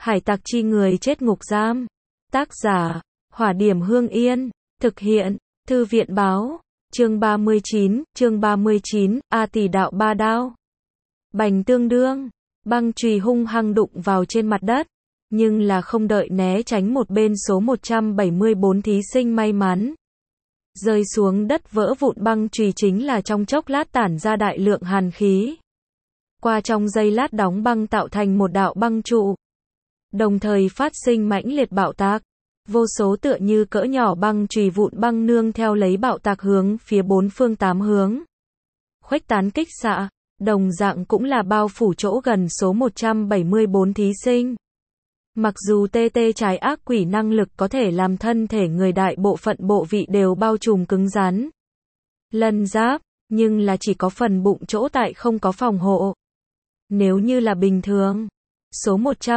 Hải tặc chi người chết ngục giam. Tác giả, Hỏa Điểm Hương Yên. Thực hiện, Thư viện báo. Chương 39, A Tỷ Đạo Ba Đao. Bành tương đương, băng chùy hung hăng đụng vào trên mặt đất, nhưng là không đợi né tránh một bên số 174 thí sinh may mắn. Rơi xuống đất vỡ vụn băng chùy chính là trong chốc lát tản ra đại lượng hàn khí. Qua trong giây lát đóng băng tạo thành một đạo băng trụ. Đồng thời phát sinh mãnh liệt bạo tạc. Vô số tựa như cỡ nhỏ băng chùy vụn băng nương theo lấy bạo tạc hướng phía bốn phương tám hướng. Khuếch tán kích xạ, đồng dạng cũng là bao phủ chỗ gần số 174 thí sinh. Mặc dù TT trái ác quỷ năng lực có thể làm thân thể người đại bộ phận bộ vị đều bao trùm cứng rắn. Lân giáp, nhưng là chỉ có phần bụng chỗ tại không có phòng hộ. Nếu như là bình thường, số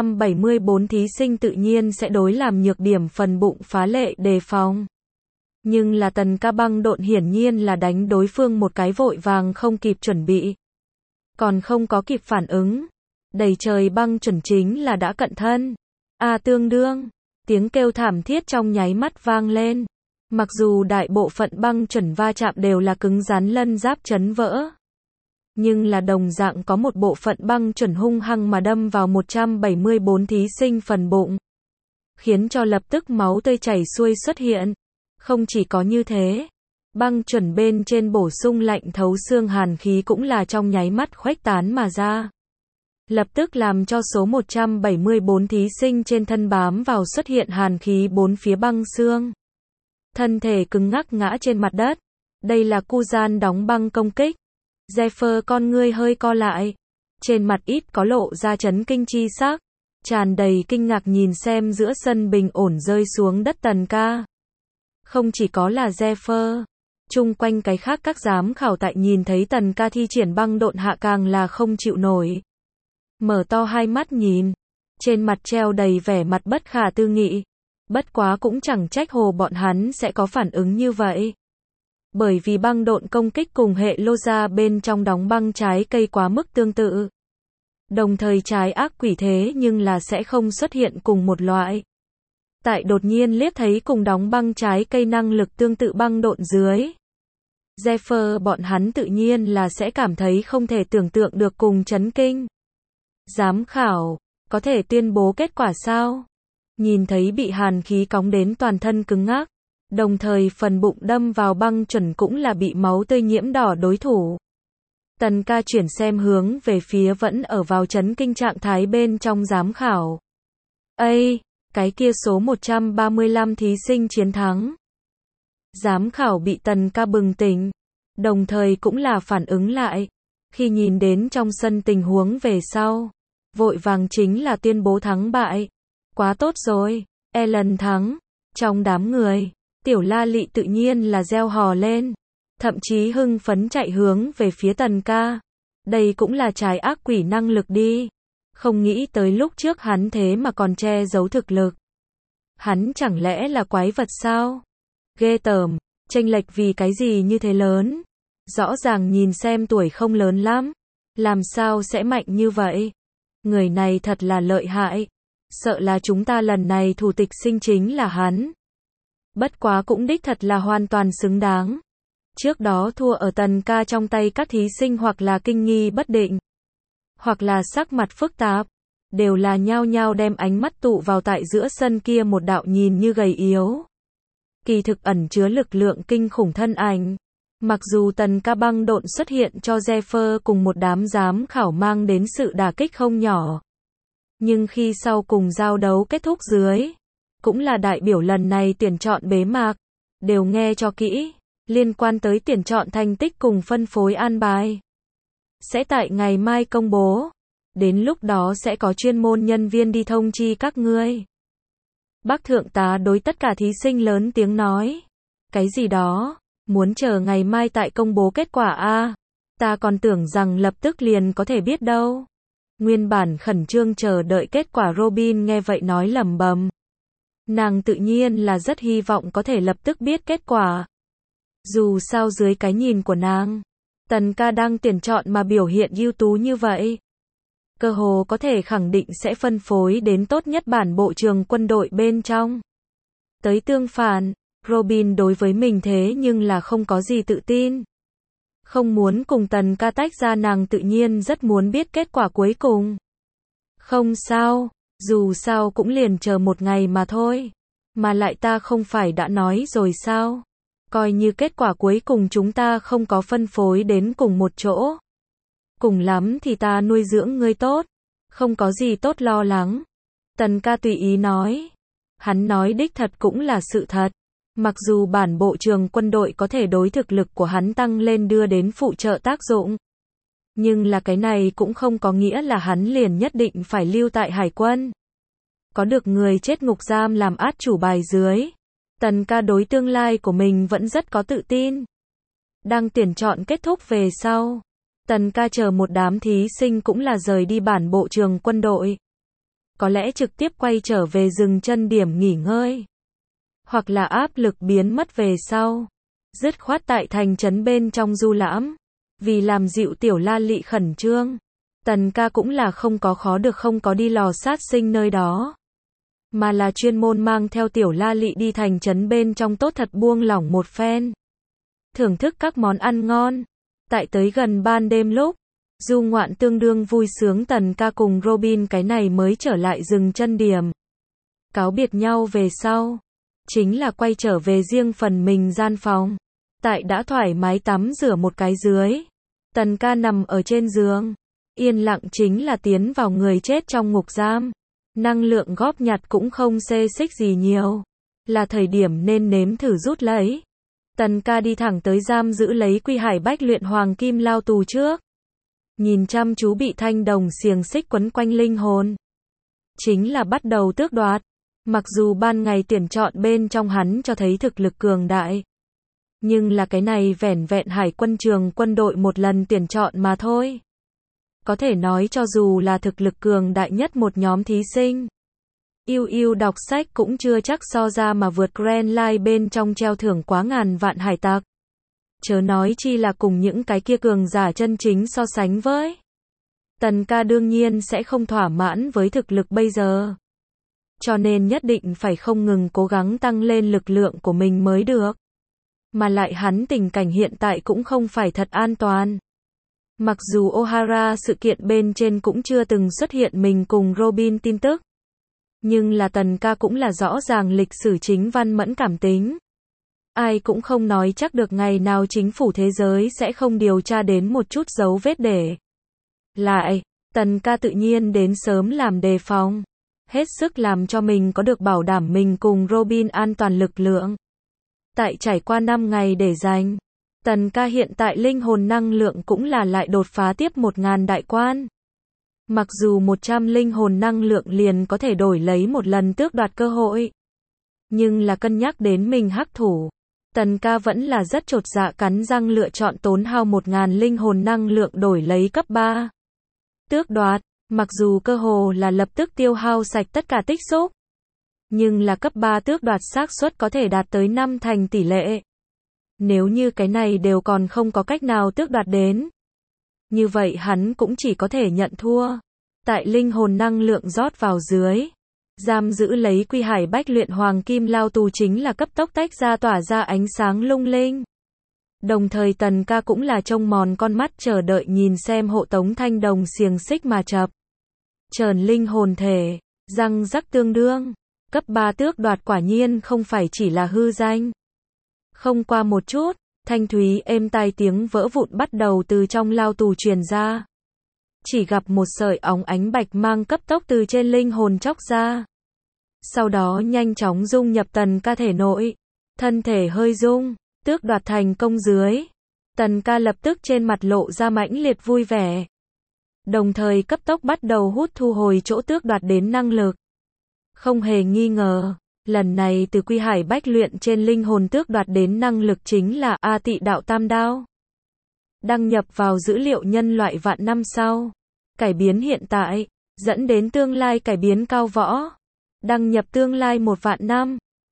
174 thí sinh tự nhiên sẽ đối làm nhược điểm phần bụng phá lệ đề phòng. Nhưng là Tần Ca băng độn hiển nhiên là đánh đối phương một cái vội vàng không kịp chuẩn bị. Còn không có kịp phản ứng. Đầy trời băng chuẩn chính là đã cận thân. Tương đương. Tiếng kêu thảm thiết trong nháy mắt vang lên. Mặc dù đại bộ phận băng chuẩn va chạm đều là cứng rắn lân giáp chấn vỡ. Nhưng là đồng dạng có một bộ phận băng chuẩn hung hăng mà đâm vào 174 thí sinh phần bụng. Khiến cho lập tức máu tươi chảy xuôi xuất hiện. Không chỉ có như thế, băng chuẩn bên trên bổ sung lạnh thấu xương hàn khí cũng là trong nháy mắt khuếch tán mà ra. Lập tức làm cho số 174 thí sinh trên thân bám vào xuất hiện hàn khí bốn phía băng xương. Thân thể cứng ngắc ngã trên mặt đất. Đây là Kuzan đóng băng công kích. Zephyr con ngươi hơi co lại. Trên mặt ít có lộ ra chấn kinh chi sắc. Tràn đầy kinh ngạc nhìn xem giữa sân bình ổn rơi xuống đất Tần Ca. Không chỉ có là Zephyr. Chung quanh cái khác các giám khảo tại nhìn thấy Tần Ca thi triển băng độn hạ càng là không chịu nổi. Mở to hai mắt nhìn. Trên mặt treo đầy vẻ mặt bất khả tư nghị. Bất quá cũng chẳng trách hồ bọn hắn sẽ có phản ứng như vậy. Bởi vì băng độn công kích cùng hệ lô ra bên trong đóng băng trái cây quá mức tương tự. Đồng thời trái ác quỷ thế nhưng là sẽ không xuất hiện cùng một loại. Tại đột nhiên liếc thấy cùng đóng băng trái cây năng lực tương tự băng độn dưới. Zephyr bọn hắn tự nhiên là sẽ cảm thấy không thể tưởng tượng được cùng chấn kinh. Giám khảo, có thể tuyên bố kết quả sao? Nhìn thấy bị hàn khí cóng đến toàn thân cứng ngắc. Đồng thời phần bụng đâm vào băng chuẩn cũng là bị máu tươi nhiễm đỏ đối thủ. Tần Ca chuyển xem hướng về phía vẫn ở vào chấn kinh trạng thái bên trong giám khảo. Cái kia số 135 thí sinh chiến thắng. Giám khảo bị Tần Ca bừng tỉnh. Đồng thời cũng là phản ứng lại. Khi nhìn đến trong sân tình huống về sau. Vội vàng chính là tuyên bố thắng bại. Quá tốt rồi, Ellen thắng. Trong đám người. Tiểu La Lị tự nhiên là reo hò lên. Thậm chí hưng phấn chạy hướng về phía Tần Ca. Đây cũng là trái ác quỷ năng lực đi. Không nghĩ tới lúc trước hắn thế mà còn che giấu thực lực. Hắn chẳng lẽ là quái vật sao? Ghê tởm, chênh lệch vì cái gì như thế lớn? Rõ ràng nhìn xem tuổi không lớn lắm. Làm sao sẽ mạnh như vậy? Người này thật là lợi hại. Sợ là chúng ta lần này thủ tịch sinh chính là hắn. Bất quá cũng đích thật là hoàn toàn xứng đáng. Trước đó thua ở Tần Ca trong tay các thí sinh hoặc là kinh nghi bất định, hoặc là sắc mặt phức tạp, đều là nhao nhao đem ánh mắt tụ vào tại giữa sân kia một đạo nhìn như gầy yếu. Kỳ thực ẩn chứa lực lượng kinh khủng thân ảnh. Mặc dù Tần Ca băng độn xuất hiện cho Zephyr cùng một đám giám khảo mang đến sự đả kích không nhỏ. Nhưng khi sau cùng giao đấu kết thúc dưới, cũng là đại biểu lần này tuyển chọn bế mạc, đều nghe cho kỹ, liên quan tới tuyển chọn thành tích cùng phân phối an bài. Sẽ tại ngày mai công bố, đến lúc đó sẽ có chuyên môn nhân viên đi thông chi các ngươi. Bác thượng tá đối tất cả thí sinh lớn tiếng nói, cái gì đó, muốn chờ ngày mai tại công bố kết quả a? Ta còn tưởng rằng lập tức liền có thể biết đâu. Nguyên bản khẩn trương chờ đợi kết quả Robin nghe vậy nói lẩm bẩm. Nàng tự nhiên là rất hy vọng có thể lập tức biết kết quả. Dù sao dưới cái nhìn của nàng, Tần Ca đang tuyển chọn mà biểu hiện ưu tú như vậy. cơ hồ có thể khẳng định sẽ phân phối đến tốt nhất bản bộ trường quân đội bên trong. Tới tương phản, Robin đối với mình thế nhưng là không có gì tự tin. Không muốn cùng Tần Ca tách ra, nàng tự nhiên rất muốn biết kết quả cuối cùng. Không sao, dù sao cũng liền chờ một ngày mà thôi. Mà lại ta không phải đã nói rồi sao? Coi như kết quả cuối cùng chúng ta không có phân phối đến cùng một chỗ. Cùng lắm thì ta nuôi dưỡng ngươi tốt. Không có gì tốt lo lắng. Tần Ca tùy ý nói. Hắn nói đích thật cũng là sự thật. Mặc dù bản bộ trường quân đội có thể đối thực lực của hắn tăng lên đưa đến phụ trợ tác dụng. Nhưng là cái này cũng không có nghĩa là hắn liền nhất định phải lưu tại hải quân. Có được người chết ngục giam làm át chủ bài dưới. Tần Ca đối tương lai của mình vẫn rất có tự tin. Đang tuyển chọn kết thúc về sau. Tần Ca chờ một đám thí sinh cũng là rời đi bản bộ trường quân đội. Có lẽ trực tiếp quay trở về dừng chân điểm nghỉ ngơi. Hoặc là áp lực biến mất về sau. Dứt khoát tại thành trấn bên trong du lãm. Vì làm dịu tiểu La Lị khẩn trương. Tần Ca cũng là không có khó được không có đi lò sát sinh nơi đó. Mà là chuyên môn mang theo tiểu La Lị đi thành trấn bên trong tốt thật buông lỏng một phen. Thưởng thức các món ăn ngon. Tại tới gần ban đêm lúc, du ngoạn tương đương vui sướng, Tần Ca cùng Robin cái này mới trở lại dừng chân điểm. Cáo biệt nhau về sau, chính là quay trở về riêng phần mình gian phòng. Tại đã thoải mái tắm rửa một cái dưới, Tần Ca nằm ở trên giường, yên lặng chính là tiến vào người chết trong ngục giam. Năng lượng góp nhặt cũng không xê xích gì nhiều, là thời điểm nên nếm thử rút lấy. Tần Ca đi thẳng tới giam giữ lấy Quy Hải Bách Luyện Hoàng Kim Lao tù trước. Nhìn chăm chú bị thanh đồng xiềng xích quấn quanh linh hồn. Chính là bắt đầu tước đoạt. Mặc dù ban ngày tuyển chọn bên trong hắn cho thấy thực lực cường đại. Nhưng là cái này vẻn vẹn hải quân trường quân đội một lần tuyển chọn mà thôi. Có thể nói cho dù là thực lực cường đại nhất một nhóm thí sinh. Yêu đọc sách cũng chưa chắc so ra mà vượt Grand Line bên trong treo thưởng quá ngàn vạn hải tặc. Chớ nói chi là cùng những cái kia cường giả chân chính so sánh với. Tần Ca đương nhiên sẽ không thỏa mãn với thực lực bây giờ. Cho nên nhất định phải không ngừng cố gắng tăng lên lực lượng của mình mới được. Mà lại hắn tình cảnh hiện tại cũng không phải thật an toàn. Mặc dù O'Hara sự kiện bên trên cũng chưa từng xuất hiện mình cùng Robin tin tức. Nhưng là Tần Ca cũng là rõ ràng lịch sử chính văn mẫn cảm tính. Ai cũng không nói chắc được ngày nào chính phủ thế giới sẽ không điều tra đến một chút dấu vết để lại. Tần Ca tự nhiên đến sớm làm đề phòng. Hết sức làm cho mình có được bảo đảm mình cùng Robin an toàn lực lượng. Tại trải qua 5 ngày để dành, Tần Ca hiện tại linh hồn năng lượng cũng là lại đột phá tiếp 1000 đại quan. Mặc dù 100 linh hồn năng lượng liền có thể đổi lấy một lần tước đoạt cơ hội. Nhưng là cân nhắc đến mình hắc thủ. Tần Ca vẫn là rất chột dạ cắn răng lựa chọn tốn hao 1000 linh hồn năng lượng đổi lấy cấp 3. Tước đoạt, mặc dù cơ hồ là lập tức tiêu hao sạch tất cả tích xúc. Nhưng là cấp 3 tước đoạt xác suất có thể đạt tới 5 thành tỷ lệ. Nếu như cái này đều còn không có cách nào tước đoạt đến. Như vậy hắn cũng chỉ có thể nhận thua. Tại linh hồn năng lượng rót vào dưới. Giam giữ lấy Quy Hải Bách Luyện Hoàng Kim Lao tù chính là cấp tốc tách ra tỏa ra ánh sáng lung linh. Đồng thời Tần Ca cũng là trông mòn con mắt chờ đợi nhìn xem hộ tống thanh đồng xiềng xích mà chập. Trần linh hồn thể, răng rắc tương đương. Cấp 3 tước đoạt quả nhiên không phải chỉ là hư danh. Không qua một chút, thanh thúy êm tai tiếng vỡ vụn bắt đầu từ trong lao tù truyền ra. Chỉ gặp một sợi óng ánh bạch mang cấp tốc từ trên linh hồn chóc ra. Sau đó nhanh chóng dung nhập Tần Ca thể nội. Thân thể hơi rung, tước đoạt thành công dưới. Tần Ca lập tức trên mặt lộ ra mãnh liệt vui vẻ. Đồng thời cấp tốc bắt đầu hút thu hồi chỗ tước đoạt đến năng lực. Không hề nghi ngờ, lần này từ Quy Hải Bách Luyện trên linh hồn tước đoạt đến năng lực chính là A Tị Đạo Tam Đao. Đăng nhập vào dữ liệu nhân loại vạn năm sau. Cải biến hiện tại, dẫn đến tương lai cải biến cao võ. Đăng nhập tương lai 1 vạn năm.